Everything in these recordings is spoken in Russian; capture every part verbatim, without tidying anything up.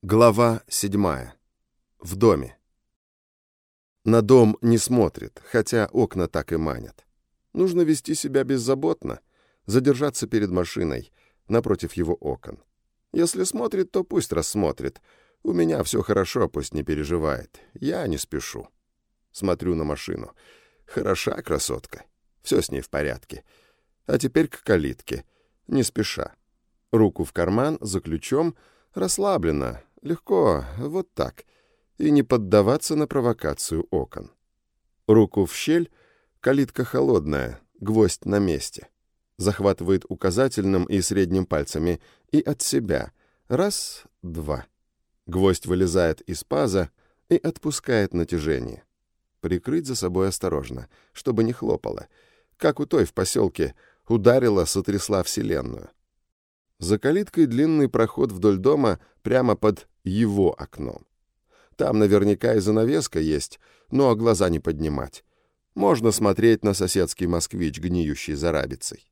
Глава седьмая. В доме. На дом не смотрит, хотя окна так и манят. Нужно вести себя беззаботно, задержаться перед машиной, напротив его окон. Если смотрит, то пусть рассмотрит. У меня все хорошо, пусть не переживает. Я не спешу. Смотрю на машину. Хороша красотка. Все с ней в порядке. А теперь к калитке. Не спеша. Руку в карман, за ключом, расслабленно, легко, вот так, и не поддаваться на провокацию окон. Руку в щель, калитка холодная, гвоздь на месте. Захватывает указательным и средним пальцами и от себя. Раз, два. Гвоздь вылезает из паза и отпускает натяжение. Прикрыть за собой осторожно, чтобы не хлопало. Как у той в поселке, ударила, сотрясла вселенную. За калиткой длинный проход вдоль дома прямо под его окном. Там наверняка и занавеска есть, но глаза не поднимать. Можно смотреть на соседский москвич, гниющий за рабицей.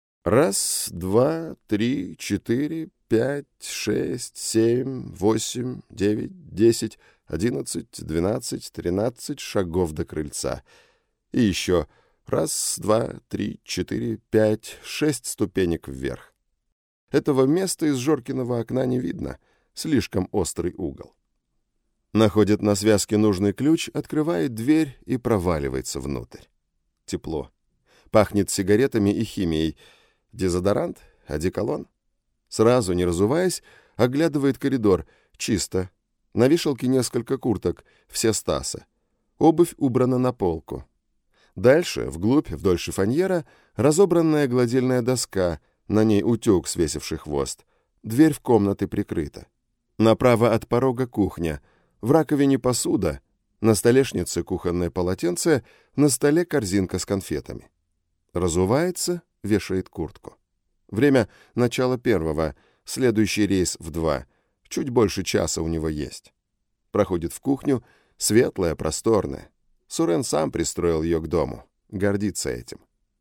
Раз, два, три, четыре, пять, шесть, семь, восемь, девять, десять, одиннадцать, двенадцать, тринадцать шагов до крыльца. И еще раз, два, три, четыре, пять, шесть ступенек вверх. Этого места из Жоркиного окна не видно, слишком острый угол. Находит на связке нужный ключ, открывает дверь и проваливается внутрь. Тепло. Пахнет сигаретами и химией. Дезодорант? Одеколон? Сразу, не разуваясь, оглядывает коридор. Чисто. На вешалке несколько курток, все Стаса. Обувь убрана на полку. Дальше, вглубь, вдоль шифоньера, разобранная гладильная доска, на ней утюг, свесивший хвост. Дверь в комнаты прикрыта. Направо от порога кухня. В раковине посуда. На столешнице кухонное полотенце, на столе корзинка с конфетами. Разувается, вешает куртку. Время начала первого, следующий рейс в два. Чуть больше часа у него есть. Проходит в кухню, светлая, просторная. Сурен сам пристроил ее к дому. Гордится этим.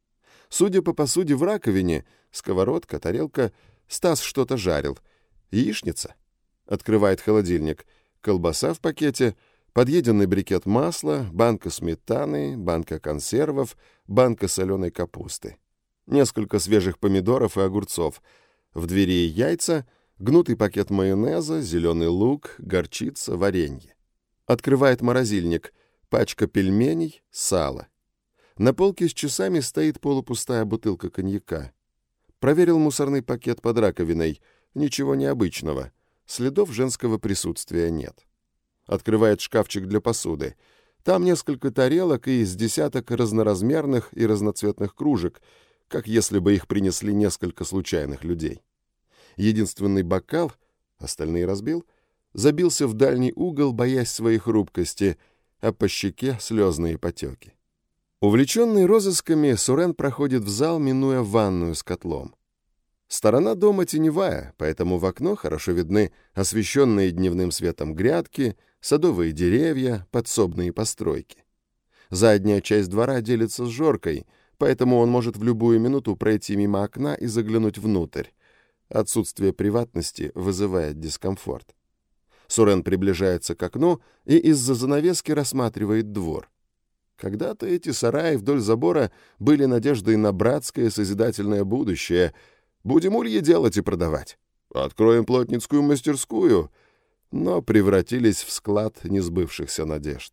Судя по посуде в раковине, сковородка, тарелка, Стас что-то жарил. Яичница? Открывает холодильник. Колбаса в пакете, подъеденный брикет масла, банка сметаны, банка консервов, банка соленой капусты. Несколько свежих помидоров и огурцов. В двери яйца, гнутый пакет майонеза, зеленый лук, горчица, варенье. Открывает морозильник. Пачка пельменей, сало. На полке с часами стоит полупустая бутылка коньяка. Проверил мусорный пакет под раковиной. Ничего необычного. Следов женского присутствия нет. Открывает шкафчик для посуды. Там несколько тарелок и из десяток разноразмерных и разноцветных кружек, как если бы их принесли несколько случайных людей. Единственный бокал, остальные разбил, забился в дальний угол, боясь своей хрупкости, а по щеке слезные потеки. Увлеченный розысками, Сурен проходит в зал, минуя ванную с котлом. Сторона дома теневая, поэтому в окно хорошо видны освещенные дневным светом грядки, садовые деревья, подсобные постройки. Задняя часть двора делится с Жоркой, поэтому он может в любую минуту пройти мимо окна и заглянуть внутрь. Отсутствие приватности вызывает дискомфорт. Сурен приближается к окну и из-за занавески рассматривает двор. Когда-то эти сараи вдоль забора были надеждой на братское созидательное будущее. Будем ульи делать и продавать. Откроем плотницкую мастерскую. Но превратились в склад несбывшихся надежд.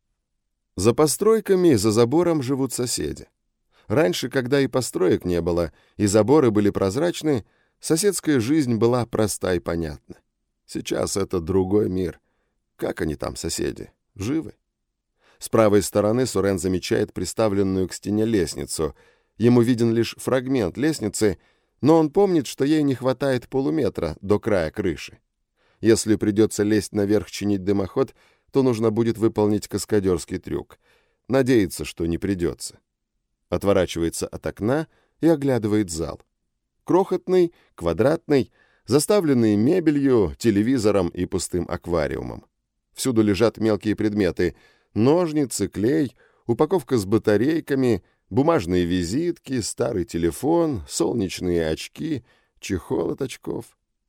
За постройками, за забором живут соседи. Раньше, когда и построек не было, и заборы были прозрачны, соседская жизнь была проста и понятна. Сейчас это другой мир. Как они там, соседи? Живы? С правой стороны Сурен замечает приставленную к стене лестницу. Ему виден лишь фрагмент лестницы, но он помнит, что ей не хватает полуметра до края крыши. Если придется лезть наверх чинить дымоход, то нужно будет выполнить каскадерский трюк. Надеется, что не придется. Отворачивается от окна и оглядывает зал. Крохотный, квадратный, заставленный мебелью, телевизором и пустым аквариумом. Всюду лежат мелкие предметы — ножницы, клей, упаковка с батарейками, бумажные визитки, старый телефон, солнечные очки, чехол от очков.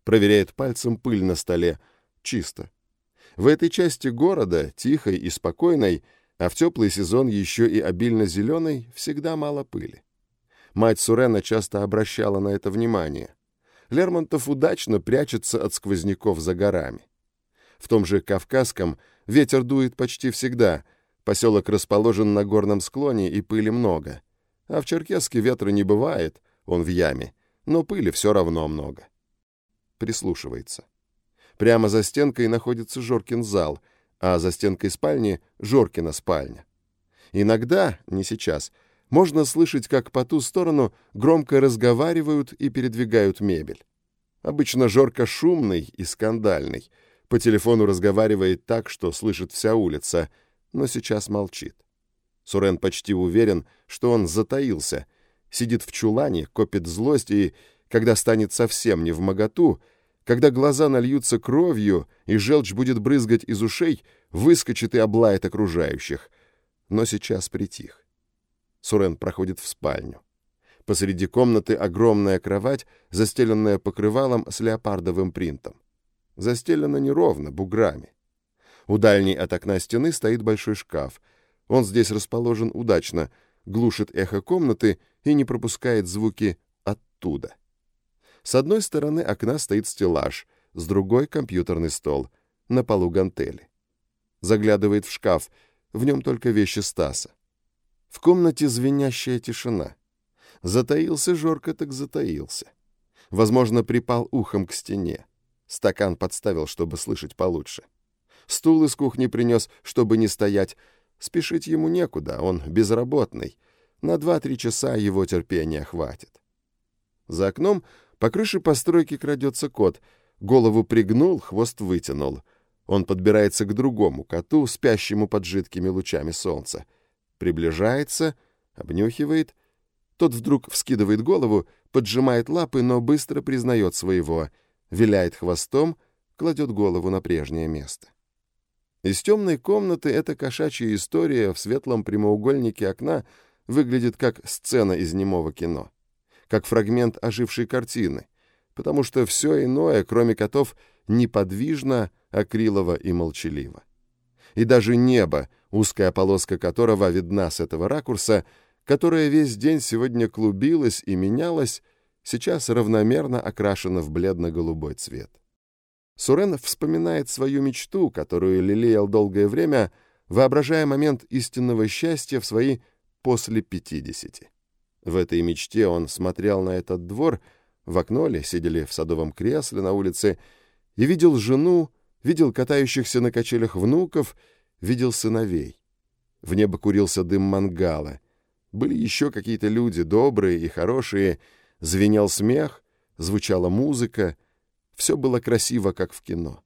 Проверяет пальцем пыль на столе. Чисто. В этой части города, тихой и спокойной, а в теплый сезон еще и обильно зеленой, всегда мало пыли. Мать Сурена часто обращала на это внимание. Лермонтов удачно прячется от сквозняков за горами. В том же Кавказском ветер дует почти всегда, поселок расположен на горном склоне и пыли много. А в Черкесске ветра не бывает, он в яме, но пыли все равно много. Прислушивается. Прямо за стенкой находится Жоркин зал, а за стенкой спальни — Жоркина спальня. Иногда, не сейчас, можно слышать, как по ту сторону громко разговаривают и передвигают мебель. Обычно Жорка шумный и скандальный. По телефону разговаривает так, что слышит вся улица, но сейчас молчит. Сурен почти уверен, что он затаился, сидит в чулане, копит злость и, когда станет совсем невмоготу, когда глаза нальются кровью и желчь будет брызгать из ушей, выскочит и облает окружающих. Но сейчас притих. Сурен проходит в спальню. Посреди комнаты огромная кровать, застеленная покрывалом с леопардовым принтом. Застелена неровно, буграми. У дальней от окна стены стоит большой шкаф. Он здесь расположен удачно, глушит эхо комнаты и не пропускает звуки оттуда. С одной стороны окна стоит стеллаж, с другой — компьютерный стол, на полу гантели. Заглядывает в шкаф, в нем только вещи Стаса. В комнате звенящая тишина. Затаился Жорка, так затаился. Возможно, припал ухом к стене. Стакан подставил, чтобы слышать получше. Стул из кухни принес, чтобы не стоять. Спешить ему некуда, он безработный. На два-три часа его терпения хватит. За окном по крыше постройки крадется кот. Голову пригнул, хвост вытянул. Он подбирается к другому коту, спящему под жидкими лучами солнца. Приближается, обнюхивает. Тот вдруг вскидывает голову, поджимает лапы, но быстро признает своего. Виляет хвостом, кладет голову на прежнее место. Из темной комнаты эта кошачья история в светлом прямоугольнике окна выглядит как сцена из немого кино, как фрагмент ожившей картины, потому что все иное, кроме котов, неподвижно, акрилово и молчаливо. И даже небо, узкая полоска которого видна с этого ракурса, которая весь день сегодня клубилась и менялась, сейчас равномерно окрашена в бледно-голубой цвет. Сурен вспоминает свою мечту, которую лелеял долгое время, воображая момент истинного счастья в свои после пятидесяти. В этой мечте он смотрел на этот двор, в окно ли сидели в садовом кресле на улице, и видел жену, видел катающихся на качелях внуков, видел сыновей. В небо курился дым мангала. Были еще какие-то люди, добрые и хорошие. Звенел смех, звучала музыка. Все было красиво, как в кино.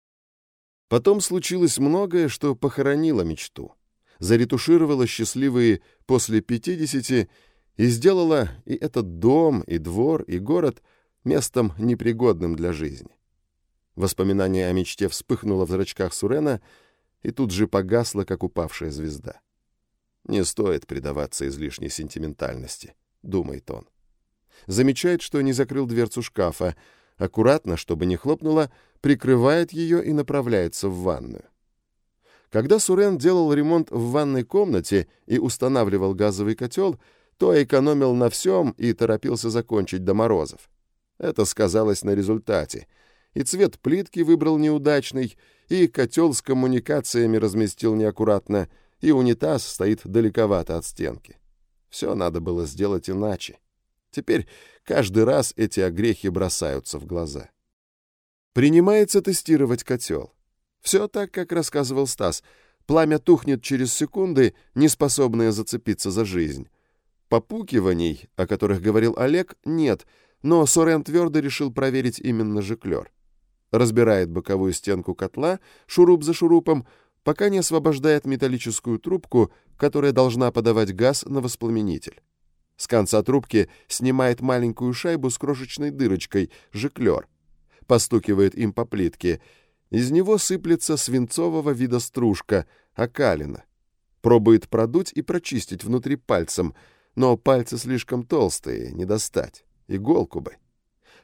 Потом случилось многое, что похоронило мечту, заретушировало счастливые после пятидесяти и сделало и этот дом, и двор, и город местом непригодным для жизни. Воспоминание о мечте вспыхнуло в зрачках Сурена и тут же погасло, как упавшая звезда. «Не стоит предаваться излишней сентиментальности», — думает он. Замечает, что не закрыл дверцу шкафа, аккуратно, чтобы не хлопнуло, прикрывает ее и направляется в ванную. Когда Сурен делал ремонт в ванной комнате и устанавливал газовый котел, то экономил на всем и торопился закончить до морозов. Это сказалось на результате. И цвет плитки выбрал неудачный, и котел с коммуникациями разместил неаккуратно, и унитаз стоит далековато от стенки. Все надо было сделать иначе. Теперь каждый раз эти огрехи бросаются в глаза. Принимается тестировать котел. Все так, как рассказывал Стас. Пламя тухнет через секунды, не способное зацепиться за жизнь. Попукиваний, о которых говорил Олег, нет, но Сурен твердо решил проверить именно жиклер. Разбирает боковую стенку котла, шуруп за шурупом, пока не освобождает металлическую трубку, которая должна подавать газ на воспламенитель. С конца трубки снимает маленькую шайбу с крошечной дырочкой, жиклер. Постукивает им по плитке. Из него сыплется свинцового вида стружка, окалина. Пробует продуть и прочистить внутри пальцем, но пальцы слишком толстые, не достать. Иголку бы.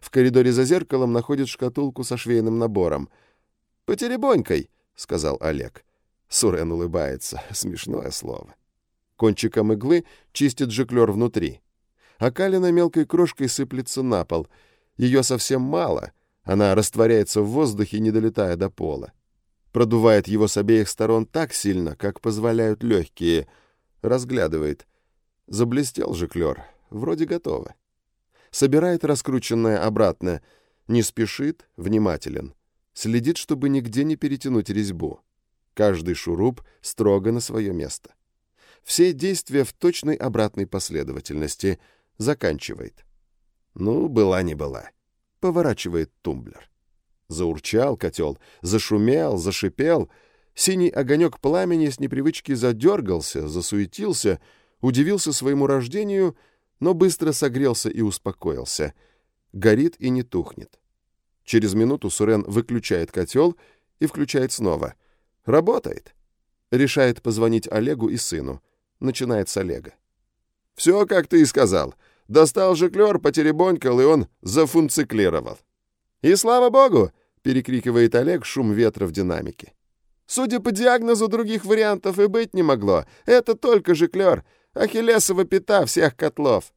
В коридоре за зеркалом находит шкатулку со швейным набором. «Потеребонькой», — сказал Олег. Сурен улыбается. Смешное слово. Кончиком иглы чистит жиклер внутри. Окалина мелкой крошкой сыплется на пол. Ее совсем мало. Она растворяется в воздухе, не долетая до пола. Продувает его с обеих сторон так сильно, как позволяют легкие. Разглядывает. Заблестел жиклер. Вроде готово. Собирает раскрученное обратно. Не спешит, внимателен. Следит, чтобы нигде не перетянуть резьбу. Каждый шуруп строго на свое место. Все действия в точной обратной последовательности. Заканчивает. Ну, была не была. Поворачивает тумблер. Заурчал котел, зашумел, зашипел. Синий огонек пламени с непривычки задергался, засуетился, удивился своему рождению, но быстро согрелся и успокоился. Горит и не тухнет. Через минуту Сурен выключает котел и включает снова. Работает. Решает позвонить Олегу и сыну. Начинает с Олега. «Все, как ты и сказал. Достал жиклер, потеребонькал, и он зафунциклировал». «И слава богу!» — перекрикивает Олег шум ветра в динамике. «Судя по диагнозу, других вариантов и быть не могло. Это только жиклер. Ахиллесова пята всех котлов».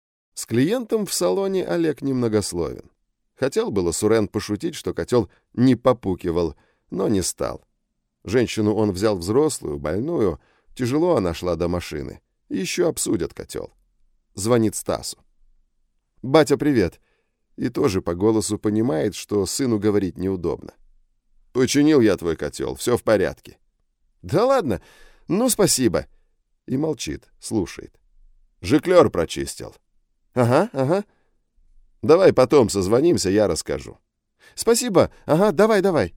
С клиентом в салоне Олег немногословен. Хотел было Сурен пошутить, что котел не попукивал, но не стал. Женщину он взял взрослую, больную. Тяжело она шла до машины. Еще обсудят котел. Звонит Стасу. «Батя, привет!» И тоже по голосу понимает, что сыну говорить неудобно. «Починил я твой котел, все в порядке». «Да ладно, ну спасибо». И молчит, слушает. «Жиклер прочистил». «Ага, ага». «Давай потом созвонимся, я расскажу». «Спасибо, ага, давай, давай».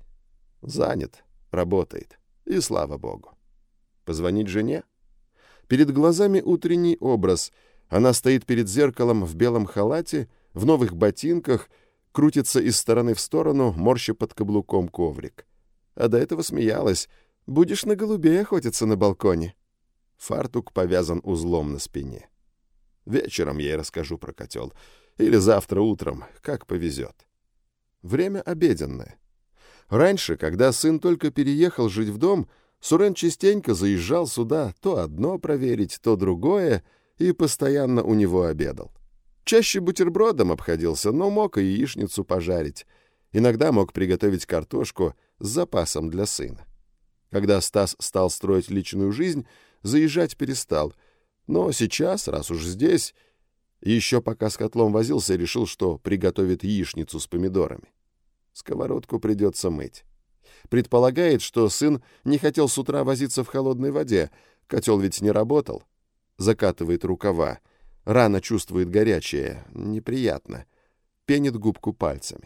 Занят, работает. И слава богу. Позвонить жене? Перед глазами утренний образ. Она стоит перед зеркалом в белом халате, в новых ботинках, крутится из стороны в сторону, морща под каблуком коврик. А до этого смеялась. «Будешь на голубей охотиться на балконе». Фартук повязан узлом на спине. Вечером я ей расскажу про котел. Или завтра утром, как повезет. Время обеденное. Раньше, когда сын только переехал жить в дом, Сурен частенько заезжал сюда то одно проверить, то другое, и постоянно у него обедал. Чаще бутербродом обходился, но мог и яичницу пожарить. Иногда мог приготовить картошку с запасом для сына. Когда Стас стал строить личную жизнь, заезжать перестал. Но сейчас, раз уж здесь, еще пока с котлом возился, решил, что приготовит яичницу с помидорами. Сковородку придется мыть. Предполагает, что сын не хотел с утра возиться в холодной воде, котел ведь не работал. Закатывает рукава. Рано чувствует горячее. Неприятно. Пенит губку пальцами.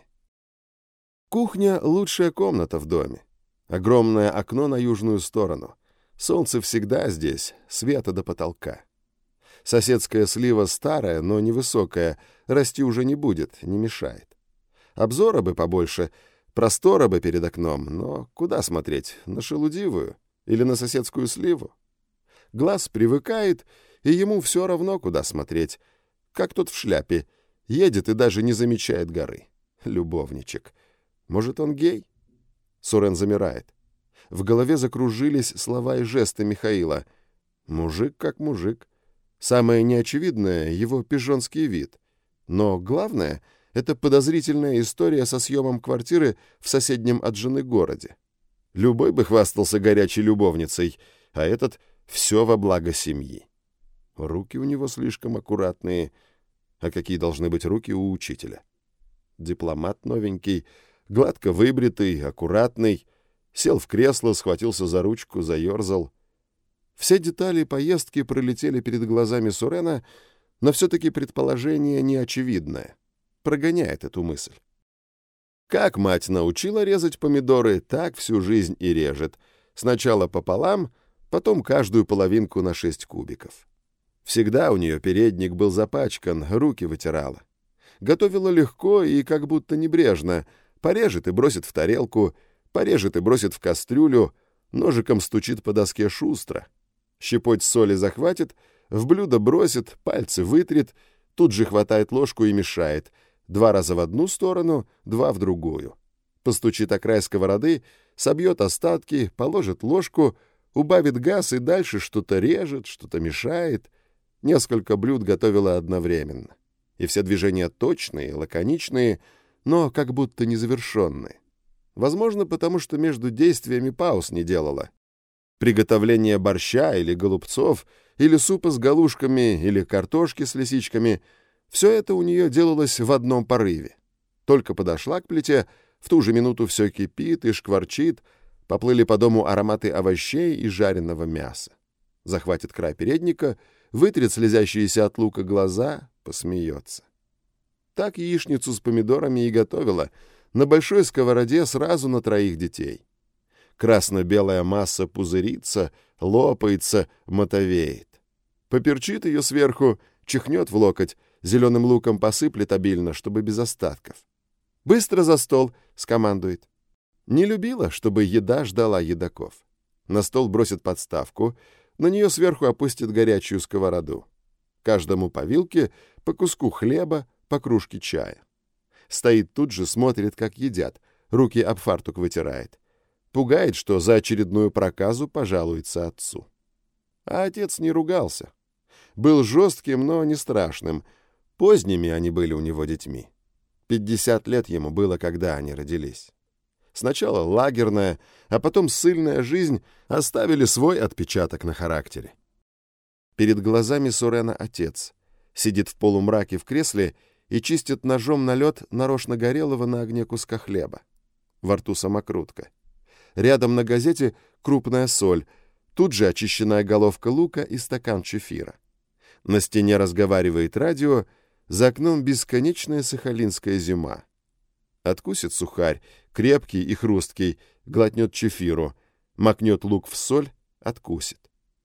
Кухня — лучшая комната в доме. Огромное окно на южную сторону. Солнце всегда здесь, света до потолка. Соседская слива старая, но невысокая, расти уже не будет, не мешает. Обзора бы побольше, простора бы перед окном, но куда смотреть, на шелудивую или на соседскую сливу? Глаз привыкает, и ему все равно, куда смотреть. Как тот в шляпе, едет и даже не замечает горы. Любовничек. Может, он гей? Сурен замирает. В голове закружились слова и жесты Михаила. Мужик как мужик. Самое неочевидное — его пижонский вид. Но главное — это подозрительная история со съемом квартиры в соседнем от жены городе. Любой бы хвастался горячей любовницей, а этот — все во благо семьи. Руки у него слишком аккуратные. А какие должны быть руки у учителя? Дипломат новенький, гладко выбритый, аккуратный. Сел в кресло, схватился за ручку, заерзал. Все детали поездки пролетели перед глазами Сурена, но все-таки предположение неочевидное. Прогоняет эту мысль. Как мать научила резать помидоры, так всю жизнь и режет. Сначала пополам, потом каждую половинку на шесть кубиков. Всегда у нее передник был запачкан, руки вытирала. Готовила легко и как будто небрежно. Порежет и бросит в тарелку, порежет и бросит в кастрюлю, ножиком стучит по доске шустро. Щепоть соли захватит, в блюдо бросит, пальцы вытрет, тут же хватает ложку и мешает. Два раза в одну сторону, два в другую. Постучит о край сковороды, собьет остатки, положит ложку, убавит газ и дальше что-то режет, что-то мешает. Несколько блюд готовила одновременно. И все движения точные, лаконичные, но как будто незавершенные. Возможно, потому что между действиями пауз не делала. Приготовление борща или голубцов, или супа с галушками, или картошки с лисичками — все это у нее делалось в одном порыве. Только подошла к плите, в ту же минуту все кипит и шкварчит, поплыли по дому ароматы овощей и жареного мяса. Захватит край передника, вытрет слезящиеся от лука глаза, посмеется. Так яичницу с помидорами и готовила, на большой сковороде сразу на троих детей. Красно-белая масса пузырится, лопается, мотовеет. Поперчит ее сверху, чихнет в локоть, зеленым луком посыплет обильно, чтобы без остатков. «Быстро за стол!» — скомандует. Не любила, чтобы еда ждала едоков. На стол бросит подставку, на нее сверху опустит горячую сковороду. Каждому по вилке, по куску хлеба, по кружке чая. Стоит тут же, смотрит, как едят, руки об фартук вытирает. Пугает, что за очередную проказу пожалуется отцу. А отец не ругался. Был жестким, но не страшным. Поздними они были у него детьми. Пятьдесят лет ему было, когда они родились. Сначала лагерная, а потом ссыльная жизнь оставили свой отпечаток на характере. Перед глазами Сурена отец. Сидит в полумраке в кресле и чистит ножом налет нарочно горелого на огне куска хлеба. Во рту самокрутка. Рядом на газете крупная соль, тут же очищенная головка лука и стакан чефира. На стене разговаривает радио, за окном бесконечная сахалинская зима. Откусит сухарь, крепкий и хрусткий, глотнет чефиру, макнет лук в соль, откусит.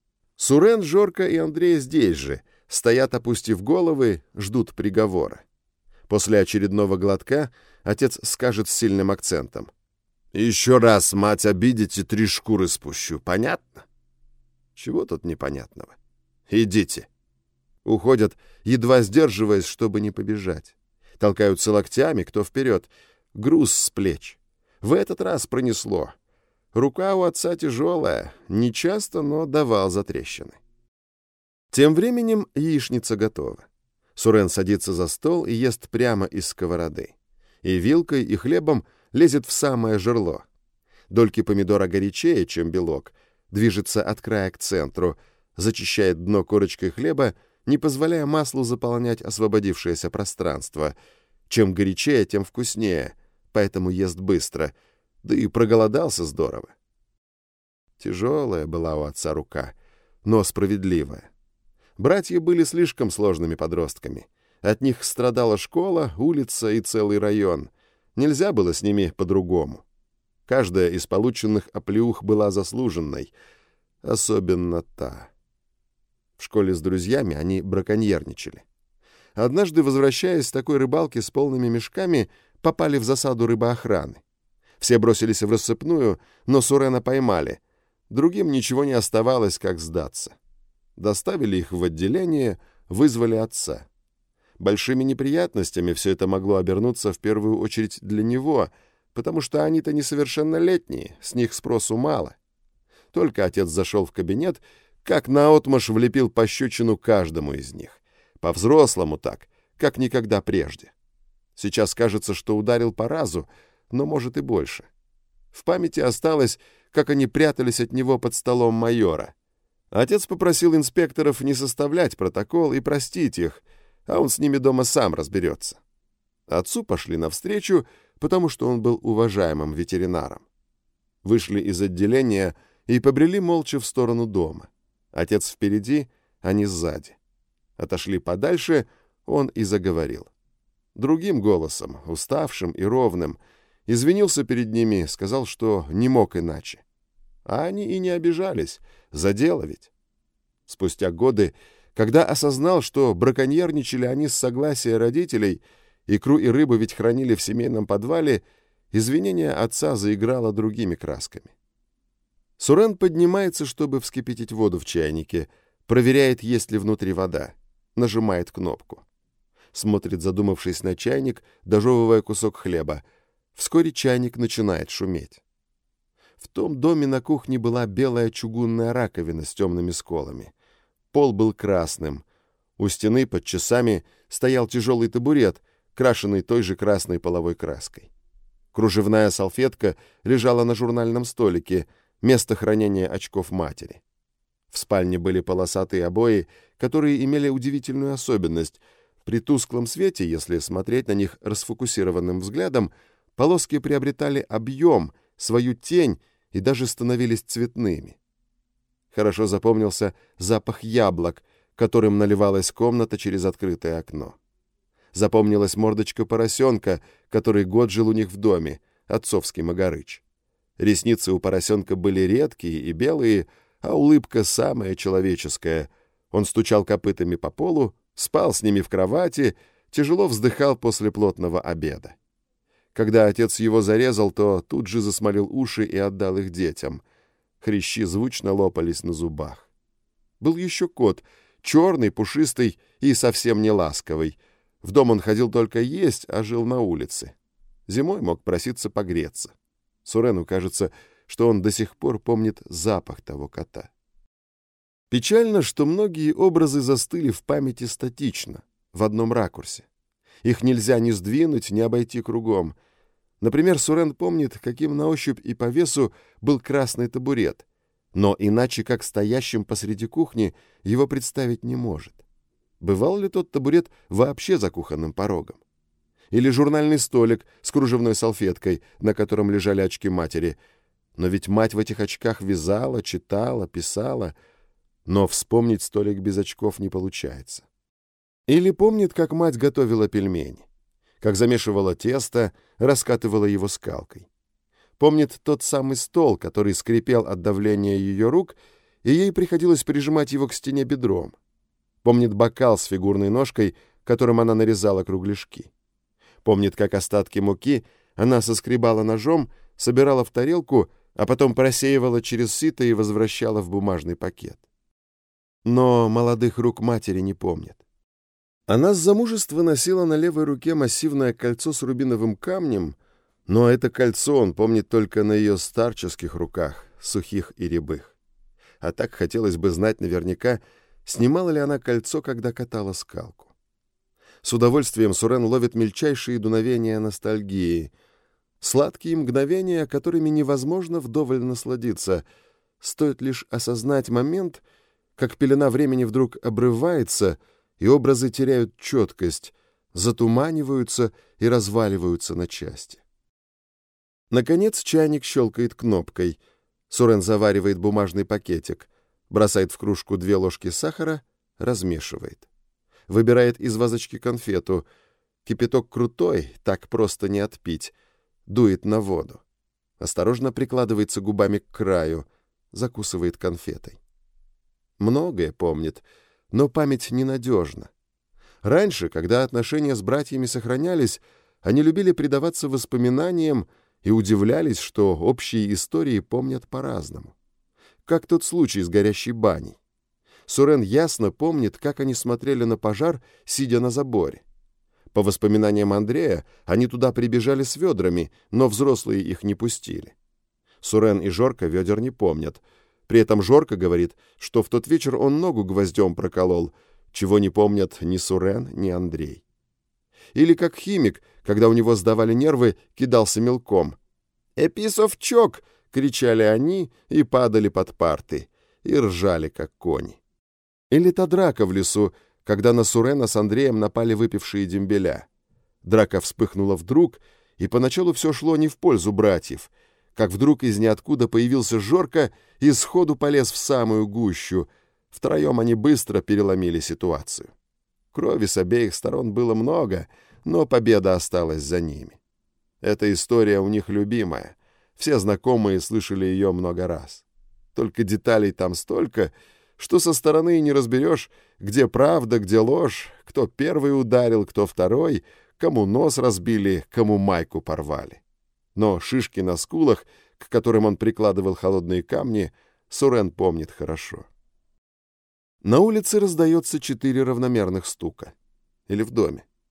Сурен, Жорка и Андрей здесь же, стоят, опустив головы, ждут приговора. После очередного глотка отец скажет с сильным акцентом: «Еще раз, мать, обидите, три шкуры спущу. Понятно?» Чего тут непонятного? Идите. Уходят, едва сдерживаясь, чтобы не побежать. Толкаются локтями, кто вперед. Груз с плеч. В этот раз пронесло. Рука у отца тяжелая, нечасто, но давал затрещины. Тем временем яичница готова. Сурен садится за стол и ест прямо из сковороды. И вилкой, и хлебом лезет в самое жерло. Дольки помидора горячее, чем белок, движется от края к центру, зачищает дно корочкой хлеба, не позволяя маслу заполнять освободившееся пространство. Чем горячее, тем вкуснее, поэтому ест быстро, да и проголодался здорово. Тяжелая была у отца рука, но справедливая. Братья были слишком сложными подростками. От них страдала школа, улица и целый район. Нельзя было с ними по-другому. Каждая из полученных оплеух была заслуженной, особенно та. В школе с друзьями они браконьерничали. Однажды, возвращаясь с такой рыбалки с полными мешками, попали в засаду рыбоохраны. Все бросились в рассыпную, но Сурена поймали. Другим ничего не оставалось, как сдаться. Доставили их в отделение, вызвали отца. Большими неприятностями все это могло обернуться в первую очередь для него, потому что они-то несовершеннолетние, с них спросу мало. Только отец зашел в кабинет, как наотмашь влепил пощечину каждому из них. По-взрослому так, как никогда прежде. Сейчас кажется, что ударил по разу, но, может, и больше. В памяти осталось, как они прятались от него под столом майора. Отец попросил инспекторов не составлять протокол и простить их, а он с ними дома сам разберется. Отцу пошли навстречу, потому что он был уважаемым ветеринаром. Вышли из отделения и побрели молча в сторону дома. Отец впереди, они сзади. Отошли подальше, он и заговорил. Другим голосом, уставшим и ровным, извинился перед ними, сказал, что не мог иначе. А они и не обижались, за дело ведь. Спустя годы, когда осознал, что браконьерничали они с согласия родителей, икру и рыбу ведь хранили в семейном подвале, извинение отца заиграло другими красками. Сурен поднимается, чтобы вскипятить воду в чайнике, проверяет, есть ли внутри вода, нажимает кнопку. смотрит, задумавшись на чайник, дожевывая кусок хлеба. Вскоре чайник начинает шуметь. В том доме на кухне была белая чугунная раковина с темными сколами. Пол был красным. У стены под часами стоял тяжелый табурет, крашенный той же красной половой краской. Кружевная салфетка лежала на журнальном столике, место хранения очков матери. В спальне были полосатые обои, которые имели удивительную особенность. При тусклом свете, если смотреть на них расфокусированным взглядом, полоски приобретали объем, свою тень и даже становились цветными. Хорошо запомнился запах яблок, которым наливалась комната через открытое окно. Запомнилась мордочка поросенка, который год жил у них в доме, отцовский Магарыч. Ресницы у поросенка были редкие и белые, а улыбка самая человеческая. Он стучал копытами по полу, спал с ними в кровати, тяжело вздыхал после плотного обеда. Когда отец его зарезал, то тут же засмолил уши и отдал их детям. Хрящи звучно лопались на зубах. Был еще кот, черный, пушистый и совсем не ласковый. В дом он ходил только есть, а жил на улице. Зимой мог проситься погреться. Сурену кажется, что он до сих пор помнит запах того кота. Печально, что многие образы застыли в памяти статично, в одном ракурсе. Их нельзя ни сдвинуть, ни обойти кругом. Например, Сурен помнит, каким на ощупь и по весу был красный табурет, но иначе как стоящим посреди кухни его представить не может. Бывал ли тот табурет вообще за кухонным порогом? Или журнальный столик с кружевной салфеткой, на котором лежали очки матери. Но ведь мать в этих очках вязала, читала, писала, но вспомнить столик без очков не получается. Или помнит, как мать готовила пельмени, как замешивала тесто, раскатывала его скалкой. Помнит тот самый стол, который скрипел от давления ее рук, и ей приходилось прижимать его к стене бедром. Помнит бокал с фигурной ножкой, которым она нарезала кругляшки. Помнит, как остатки муки она соскребала ножом, собирала в тарелку, а потом просеивала через сито и возвращала в бумажный пакет. Но молодых рук матери не помнит. Она с замужества носила на левой руке массивное кольцо с рубиновым камнем, но это кольцо он помнит только на ее старческих руках, сухих и рябых. А так хотелось бы знать наверняка, снимала ли она кольцо, когда катала скалку. С удовольствием Сурен ловит мельчайшие дуновения ностальгии, сладкие мгновения, которыми невозможно вдоволь насладиться. Стоит лишь осознать момент, как пелена времени вдруг обрывается, и образы теряют четкость, затуманиваются и разваливаются на части. Наконец чайник щелкает кнопкой. Сурен заваривает бумажный пакетик, бросает в кружку две ложки сахара, размешивает. Выбирает из вазочки конфету. Кипяток крутой, так просто не отпить. Дует на воду. Осторожно прикладывается губами к краю, закусывает конфетой. Многое помнит, но память ненадежна. Раньше, когда отношения с братьями сохранялись, они любили предаваться воспоминаниям и удивлялись, что общие истории помнят по-разному. Как тот случай с горящей баней. Сурен ясно помнит, как они смотрели на пожар, сидя на заборе. По воспоминаниям Андрея, они туда прибежали с ведрами, но взрослые их не пустили. Сурен и Жорка ведер не помнят. При этом Жорка говорит, что в тот вечер он ногу гвоздем проколол, чего не помнят ни Сурен, ни Андрей. Или как химик, когда у него сдавали нервы, кидался мелком. «Эписовчок!» — кричали они и падали под парты, и ржали, как кони. Или та драка в лесу, когда на Сурена с Андреем напали выпившие дембеля. Драка вспыхнула вдруг, и поначалу все шло не в пользу братьев, как вдруг из ниоткуда появился Жорка и сходу полез в самую гущу. Втроем они быстро переломили ситуацию. Крови с обеих сторон было много, но победа осталась за ними. Эта история у них любимая. Все знакомые слышали ее много раз. Только деталей там столько, что со стороны и не разберешь, где правда, где ложь, кто первый ударил, кто второй, кому нос разбили, кому майку порвали. Но шишки на скулах, к которым он прикладывал холодные камни, Сурен помнит хорошо. На улице раздается четыре равномерных стука. Или в доме.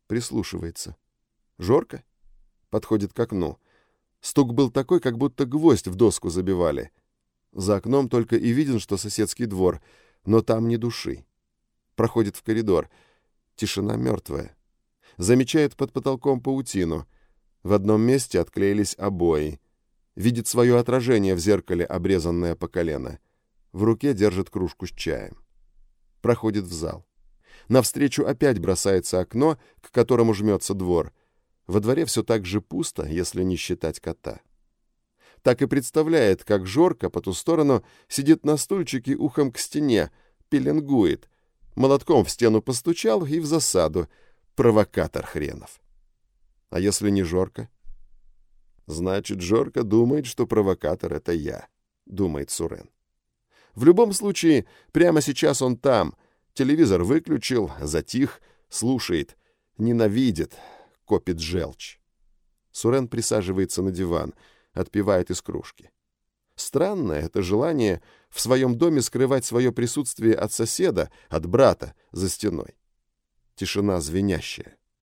Прислушивается. Жорка? Подходит к окну. Стук был такой, как будто гвоздь в доску забивали. За окном только и виден, что соседский двор, но там ни души. Проходит в коридор. Тишина мертвая. Замечает под потолком паутину. В одном месте отклеились обои. Видит свое отражение в зеркале, обрезанное по колено. В руке держит кружку с чаем. Проходит в зал. Навстречу опять бросается окно, к которому жмется двор. Во дворе все так же пусто, если не считать кота. Так и представляет, как Жорка по ту сторону сидит на стульчике ухом к стене, пеленгует. Молотком в стену постучал и в засаду. Провокатор хренов. А если не Жорка? Значит, Жорка думает, что провокатор — это я, думает Сурен. В любом случае, прямо сейчас он там. Телевизор выключил, затих, слушает, ненавидит, копит желчь. Сурен присаживается на диван, отпивает из кружки. Странное это желание в своем доме скрывать свое присутствие от соседа, от брата за стеной. Тишина звенящая.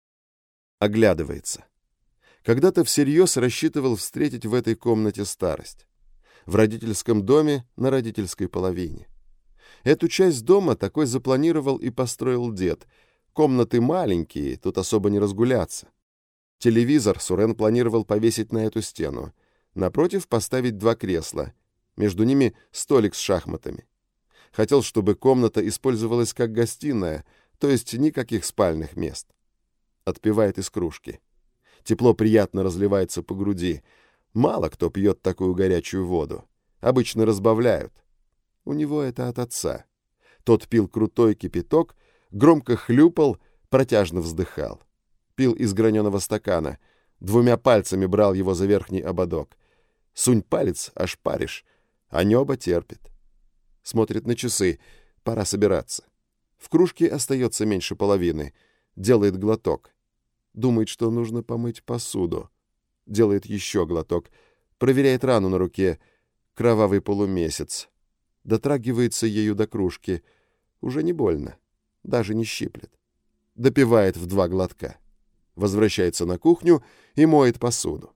Оглядывается. Когда-то всерьез рассчитывал встретить в этой комнате старость. В родительском доме на родительской половине. Эту часть дома такой запланировал и построил дед. Комнаты маленькие, тут особо не разгуляться. Телевизор Сурен планировал повесить на эту стену. Напротив поставить два кресла. Между ними столик с шахматами. Хотел, чтобы комната использовалась как гостиная, то есть никаких спальных мест. Отпивает из кружки. Тепло приятно разливается по груди. Мало кто пьет такую горячую воду. Обычно разбавляют. У него это от отца. Тот пил крутой кипяток, громко хлюпал, протяжно вздыхал. Пил из граненого стакана. Двумя пальцами брал его за верхний ободок. Сунь палец, аж паришь, а небо терпит. Смотрит на часы. Пора собираться. В кружке остается меньше половины. Делает глоток. Думает, что нужно помыть посуду. Делает еще глоток. Проверяет рану на руке. Кровавый полумесяц. Дотрагивается ею до кружки. Уже не больно. Даже не щиплет. Допивает в два глотка. Возвращается на кухню и моет посуду.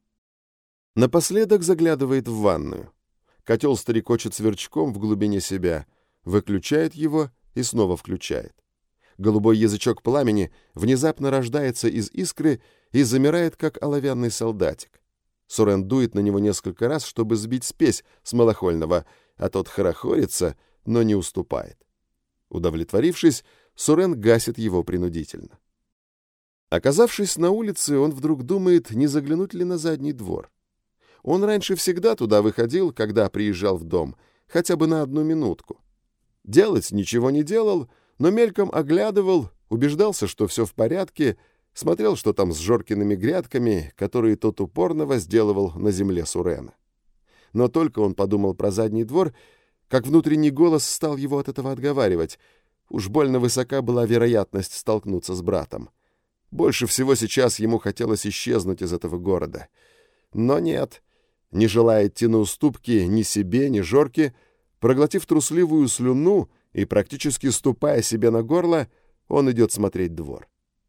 Напоследок заглядывает в ванную. Котел стрекочет сверчком в глубине себя. Выключает его и снова включает. Голубой язычок пламени внезапно рождается из искры и замирает, как оловянный солдатик. Сурен дует на него несколько раз, чтобы сбить спесь с малохольного, а тот хорохорится, но не уступает. Удовлетворившись, Сурен гасит его принудительно. Оказавшись на улице, он вдруг думает, не заглянуть ли на задний двор. Он раньше всегда туда выходил, когда приезжал в дом, хотя бы на одну минутку. Делать ничего не делал, но мельком оглядывал, убеждался, что все в порядке, смотрел, что там с Жоркиными грядками, которые тот упорно возделывал на земле Сурена. Но только он подумал про задний двор, как внутренний голос стал его от этого отговаривать. Уж больно высока была вероятность столкнуться с братом. Больше всего сейчас ему хотелось исчезнуть из этого города. Но нет, не желая идти на уступки ни себе, ни Жорке, проглотив трусливую слюну и практически ступая себе на горло, он идет смотреть двор.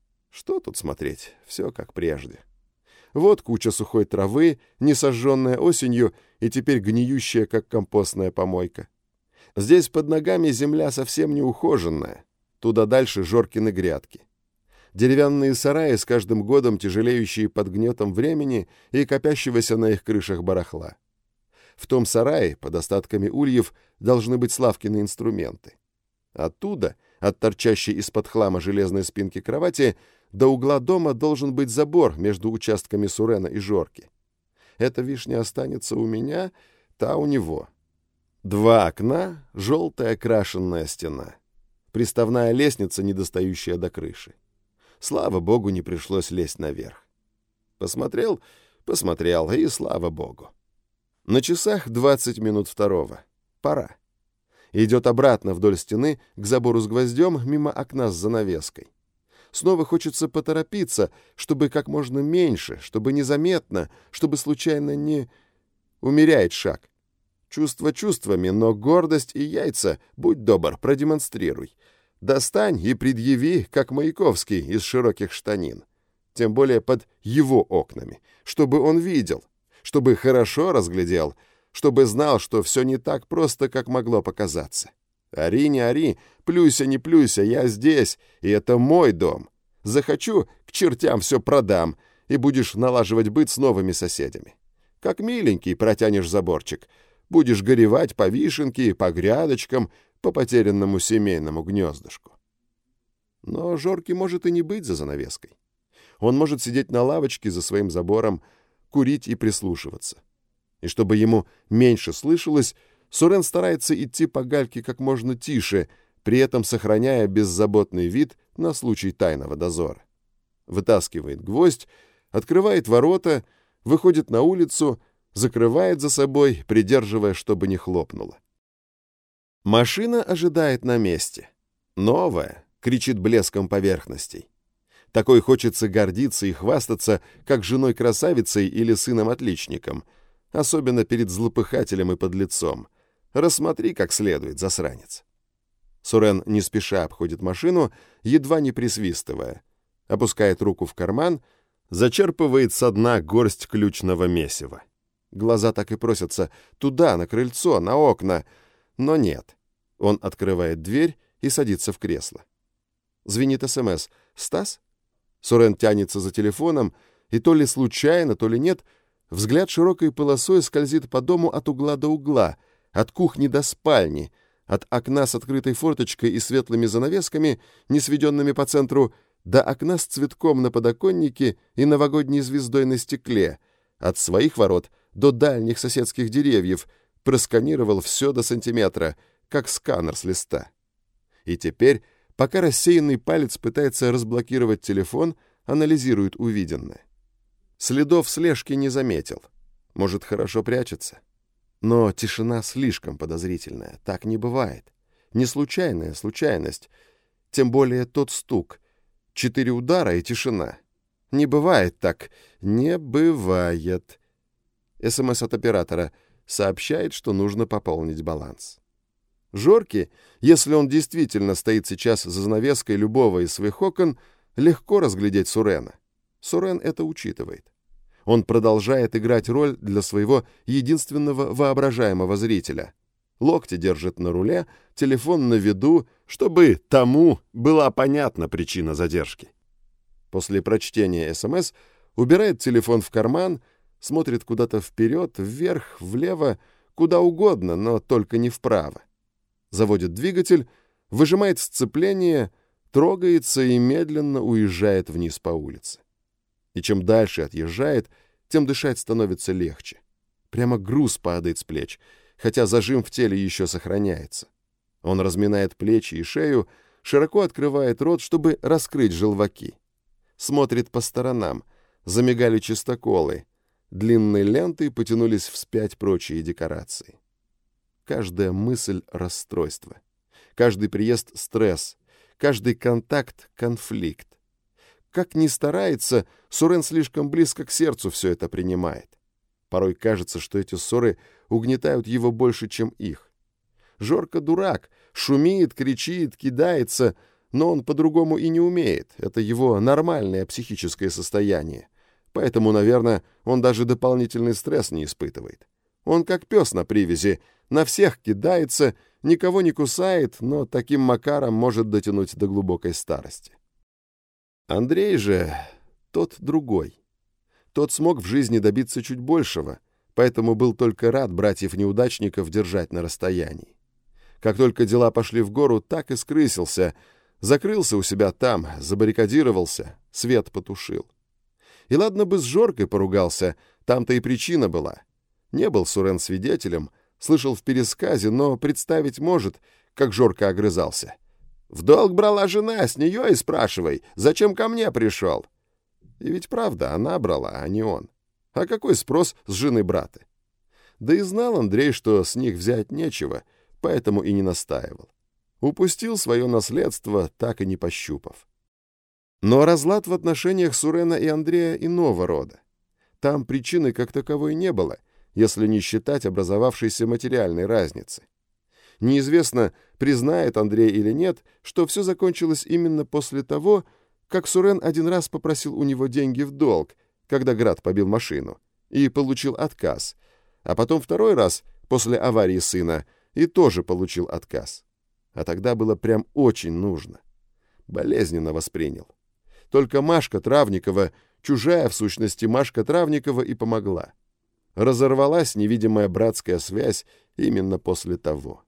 Что тут смотреть? Все как прежде. Вот куча сухой травы, не сожженная осенью и теперь гниющая, как компостная помойка. Здесь под ногами земля совсем не ухоженная. Туда дальше Жоркины грядки. Деревянные сараи, с каждым годом тяжелеющие под гнетом времени и копящегося на их крышах барахла. В том сарае, под остатками ульев, должны быть Славкины инструменты. Оттуда, от торчащей из-под хлама железной спинки кровати, до угла дома должен быть забор между участками Сурена и Жорки. Эта вишня останется у меня, та у него. Два окна, желтая крашенная стена. Приставная лестница, недостающая до крыши. Слава богу, не пришлось лезть наверх. Посмотрел, посмотрел, и слава богу. На часах двадцать минут второго. Пора. Идет обратно вдоль стены к забору с гвоздем мимо окна с занавеской. Снова хочется поторопиться, чтобы как можно меньше, чтобы незаметно, чтобы случайно не... Умеряет шаг. Чувства чувствами, но гордость и яйца, будь добр, продемонстрируй. Достань и предъяви, как Маяковский из широких штанин. Тем более под его окнами, чтобы он видел, чтобы хорошо разглядел, чтобы знал, что все не так просто, как могло показаться. Ори, не ори, плюйся, не плюйся, я здесь, и это мой дом. Захочу, к чертям все продам, и будешь налаживать быт с новыми соседями. Как миленький протянешь заборчик, будешь горевать по вишенке, по грядочкам, по потерянному семейному гнездышку. Но Жорке может и не быть за занавеской. Он может сидеть на лавочке за своим забором, курить и прислушиваться. И чтобы ему меньше слышалось, Сурен старается идти по гальке как можно тише, при этом сохраняя беззаботный вид на случай тайного дозора. Вытаскивает гвоздь, открывает ворота, выходит на улицу, закрывает за собой, придерживая, чтобы не хлопнуло. Машина ожидает на месте. Новая, кричит блеском поверхностей. Такой хочется гордиться и хвастаться, как женой-красавицей или сыном-отличником, особенно перед злопыхателем и подлецом. Рассмотри как следует, засранец. Сурен не спеша обходит машину, едва не присвистывая. Опускает руку в карман, зачерпывает со дна горсть ключного месива. Глаза так и просятся туда, на крыльцо, на окна. Но нет. Он открывает дверь и садится в кресло. Звенит СМС. «Стас?» Сурен тянется за телефоном, и то ли случайно, то ли нет, взгляд широкой полосой скользит по дому от угла до угла, от кухни до спальни, от окна с открытой форточкой и светлыми занавесками, не сведенными по центру, до окна с цветком на подоконнике и новогодней звездой на стекле, от своих ворот до дальних соседских деревьев, просканировал все до сантиметра, как сканер с листа. И теперь, пока рассеянный палец пытается разблокировать телефон, анализирует увиденное. Следов слежки не заметил. Может, хорошо прячется. Но тишина слишком подозрительная. Так не бывает. Не случайная случайность. Тем более тот стук. Четыре удара и тишина. Не бывает так. Не бывает. СМС от оператора сообщает, что нужно пополнить баланс. Жорке, если он действительно стоит сейчас за занавеской любого из своих окон, легко разглядеть Сурена. Сурен это учитывает. Он продолжает играть роль для своего единственного воображаемого зрителя. Локти держит на руле, телефон на виду, чтобы тому была понятна причина задержки. После прочтения СМС убирает телефон в карман, смотрит куда-то вперед, вверх, влево, куда угодно, но только не вправо. Заводит двигатель, выжимает сцепление, трогается и медленно уезжает вниз по улице. И чем дальше отъезжает, тем дышать становится легче. Прямо груз падает с плеч, хотя зажим в теле еще сохраняется. Он разминает плечи и шею, широко открывает рот, чтобы раскрыть желваки. Смотрит по сторонам, замигали чистоколы, длинной лентой потянулись вспять прочие декорации. Каждая мысль — расстройство. Каждый приезд — стресс. Каждый контакт — конфликт. Как ни старается, Сурен слишком близко к сердцу все это принимает. Порой кажется, что эти ссоры угнетают его больше, чем их. Жорка дурак, шумит, кричит, кидается, но он по-другому и не умеет. Это его нормальное психическое состояние. Поэтому, наверное, он даже дополнительный стресс не испытывает. Он как пес на привязи, на всех кидается, никого не кусает, но таким макаром может дотянуть до глубокой старости. Андрей же тот другой. Тот смог в жизни добиться чуть большего, поэтому был только рад братьев-неудачников держать на расстоянии. Как только дела пошли в гору, так и скрысился, закрылся у себя там, забаррикадировался, свет потушил. И ладно бы с Жоркой поругался, там-то и причина была. Не был Сурен свидетелем, слышал в пересказе, но представить может, как Жорка огрызался. «В долг брала жена, с нее и спрашивай, зачем ко мне пришел?» И ведь правда, она брала, а не он. А какой спрос с жены брата? Да и знал Андрей, что с них взять нечего, поэтому и не настаивал. Упустил свое наследство, так и не пощупав. Но разлад в отношениях Сурена и Андрея иного рода. Там причины как таковой не было, если не считать образовавшейся материальной разницы. Неизвестно, признает Андрей или нет, что все закончилось именно после того, как Сурен один раз попросил у него деньги в долг, когда Град побил машину, и получил отказ, а потом второй раз, после аварии сына, и тоже получил отказ. А тогда было прям очень нужно. Болезненно воспринял. Только Машка Травникова, чужая в сущности Машка Травникова, и помогла. Разорвалась невидимая братская связь именно после того.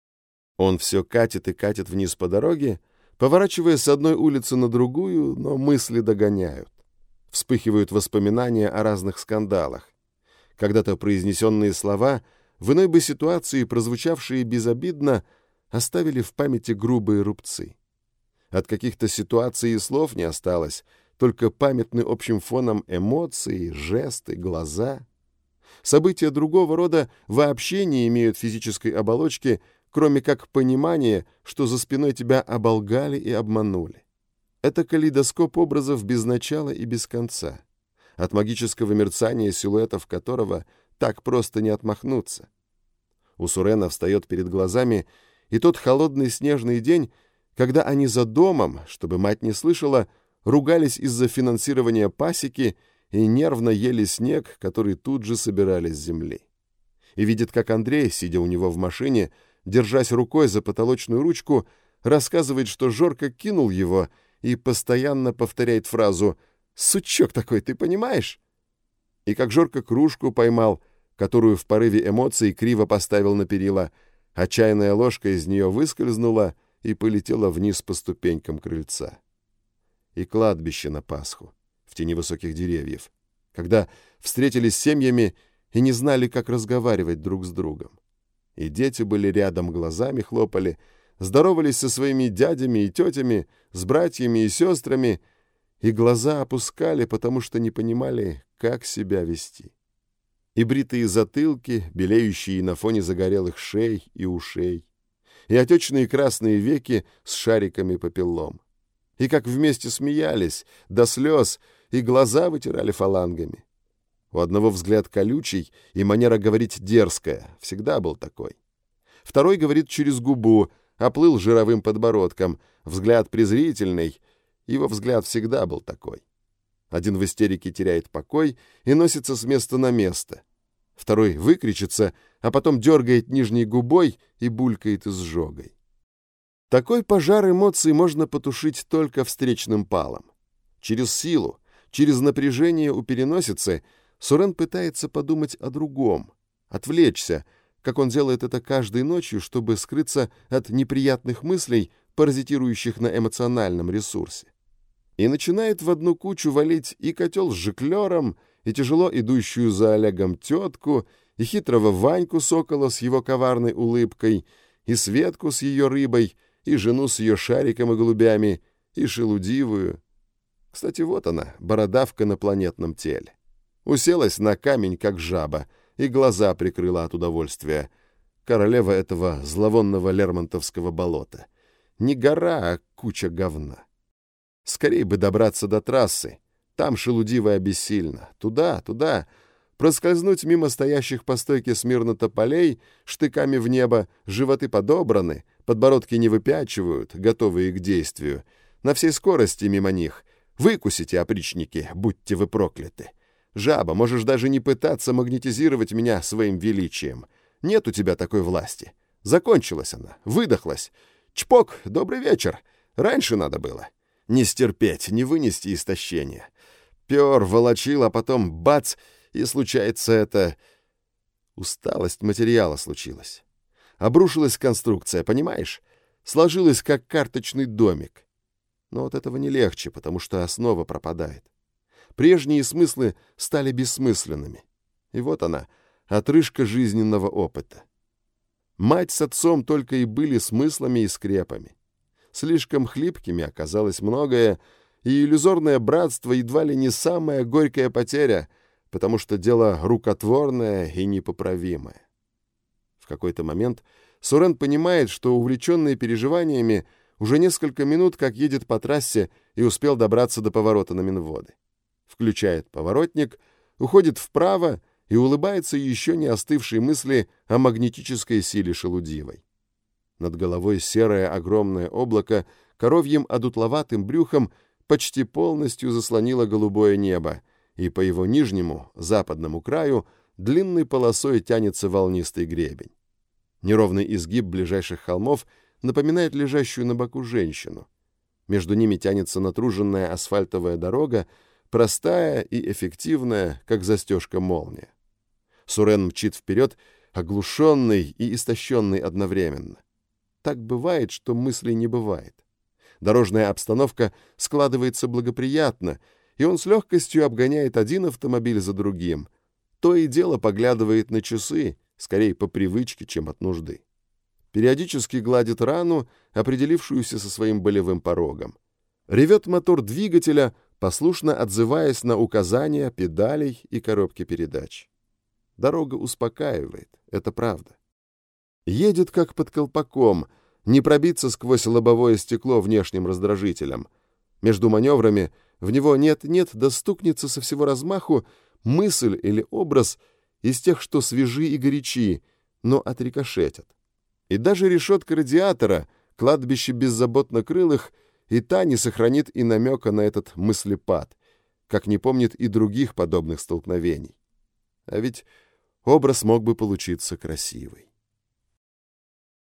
Он все катит и катит вниз по дороге, поворачивая с одной улицы на другую, но мысли догоняют. Вспыхивают воспоминания о разных скандалах. Когда-то произнесенные слова, в иной бы ситуации прозвучавшие безобидно, оставили в памяти грубые рубцы. От каких-то ситуаций и слов не осталось, только памятны общим фоном эмоции, жесты, глаза. События другого рода вообще не имеют физической оболочки, кроме как понимания, что за спиной тебя оболгали и обманули. Это калейдоскоп образов без начала и без конца, от магического мерцания силуэтов которого так просто не отмахнуться. У Сурена встает перед глазами и тот холодный снежный день, когда они за домом, чтобы мать не слышала, ругались из-за финансирования пасеки и нервно ели снег, который тут же собирали с земли. И видит, как Андрей, сидя у него в машине, держась рукой за потолочную ручку, рассказывает, что Жорка кинул его и постоянно повторяет фразу «Сучок такой, ты понимаешь?» И как Жорка кружку поймал, которую в порыве эмоций криво поставил на перила, а чайная ложка из нее выскользнула и полетела вниз по ступенькам крыльца. И кладбище на Пасху, в тени высоких деревьев, когда встретились с семьями и не знали, как разговаривать друг с другом. И дети были рядом, глазами хлопали, здоровались со своими дядями и тетями, с братьями и сестрами, и глаза опускали, потому что не понимали, как себя вести. И бритые затылки, белеющие на фоне загорелых шей и ушей, и отечные красные веки с шариками папиллом. И как вместе смеялись, до слез, и глаза вытирали фалангами. У одного взгляд колючий и манера говорить дерзкая, всегда был такой. Второй говорит через губу, оплыл жировым подбородком, взгляд презрительный, его взгляд всегда был такой. Один в истерике теряет покой и носится с места на место. Второй выкричится, а потом дергает нижней губой и булькает изжогой. Такой пожар эмоций можно потушить только встречным палом. Через силу, через напряжение у переносицы Сурен пытается подумать о другом, отвлечься, как он делает это каждой ночью, чтобы скрыться от неприятных мыслей, паразитирующих на эмоциональном ресурсе. И начинает в одну кучу валить и котел с жиклером, и тяжело идущую за Олегом тетку, и хитрого Ваньку Сокола с его коварной улыбкой, и Светку с ее рыбой, и жену с ее шариком и голубями, и шелудивую. Кстати, вот она, бородавка на планетном теле. Уселась на камень, как жаба, и глаза прикрыла от удовольствия. Королева этого зловонного лермонтовского болота. Не гора, а куча говна. Скорей бы добраться до трассы. Там шелудивая бессильна. Туда, туда. Проскользнуть мимо стоящих по стойке смирно тополей, штыками в небо, животы подобраны, подбородки не выпячивают, готовые к действию. На всей скорости мимо них. Выкусите, опричники, будьте вы прокляты. Жаба, можешь даже не пытаться магнетизировать меня своим величием. Нет у тебя такой власти. Закончилась она, выдохлась. Чпок, добрый вечер. Раньше надо было. Не стерпеть, не вынести истощения. Пёр, волочил, а потом бац, и случается это... Усталость материала случилась. Обрушилась конструкция, понимаешь? Сложилась как карточный домик. Но от этого не легче, потому что основа пропадает. Прежние смыслы стали бессмысленными. И вот она, отрыжка жизненного опыта. Мать с отцом только и были смыслами и скрепами. Слишком хлипкими оказалось многое, и иллюзорное братство едва ли не самая горькая потеря, потому что дело рукотворное и непоправимое. В какой-то момент Сурен понимает, что, увлеченный переживаниями, уже несколько минут как едет по трассе и успел добраться до поворота на Минводы. Включает поворотник, уходит вправо и улыбается еще не остывшей мысли о магнетической силе шелудивой. Над головой серое огромное облако коровьим одутловатым брюхом почти полностью заслонило голубое небо, и по его нижнему, западному краю длинной полосой тянется волнистый гребень. Неровный изгиб ближайших холмов напоминает лежащую на боку женщину. Между ними тянется натруженная асфальтовая дорога, простая и эффективная, как застежка-молния. Сурен мчит вперед, оглушенный и истощенный одновременно. Так бывает, что мыслей не бывает. Дорожная обстановка складывается благоприятно, и он с легкостью обгоняет один автомобиль за другим. То и дело поглядывает на часы, скорее по привычке, чем от нужды. Периодически гладит рану, определившуюся со своим болевым порогом. Ревет мотор двигателя, послушно отзываясь на указания педалей и коробки передач. Дорога успокаивает, это правда. Едет как под колпаком, не пробиться сквозь лобовое стекло внешним раздражителем. Между маневрами в него нет-нет, да стукнется со всего размаху мысль или образ из тех, что свежи и горячи, но отрикошетят. И даже решетка радиатора, кладбище беззаботно крылых, и та не сохранит и намека на этот мыслепад, как не помнит и других подобных столкновений. А ведь образ мог бы получиться красивый.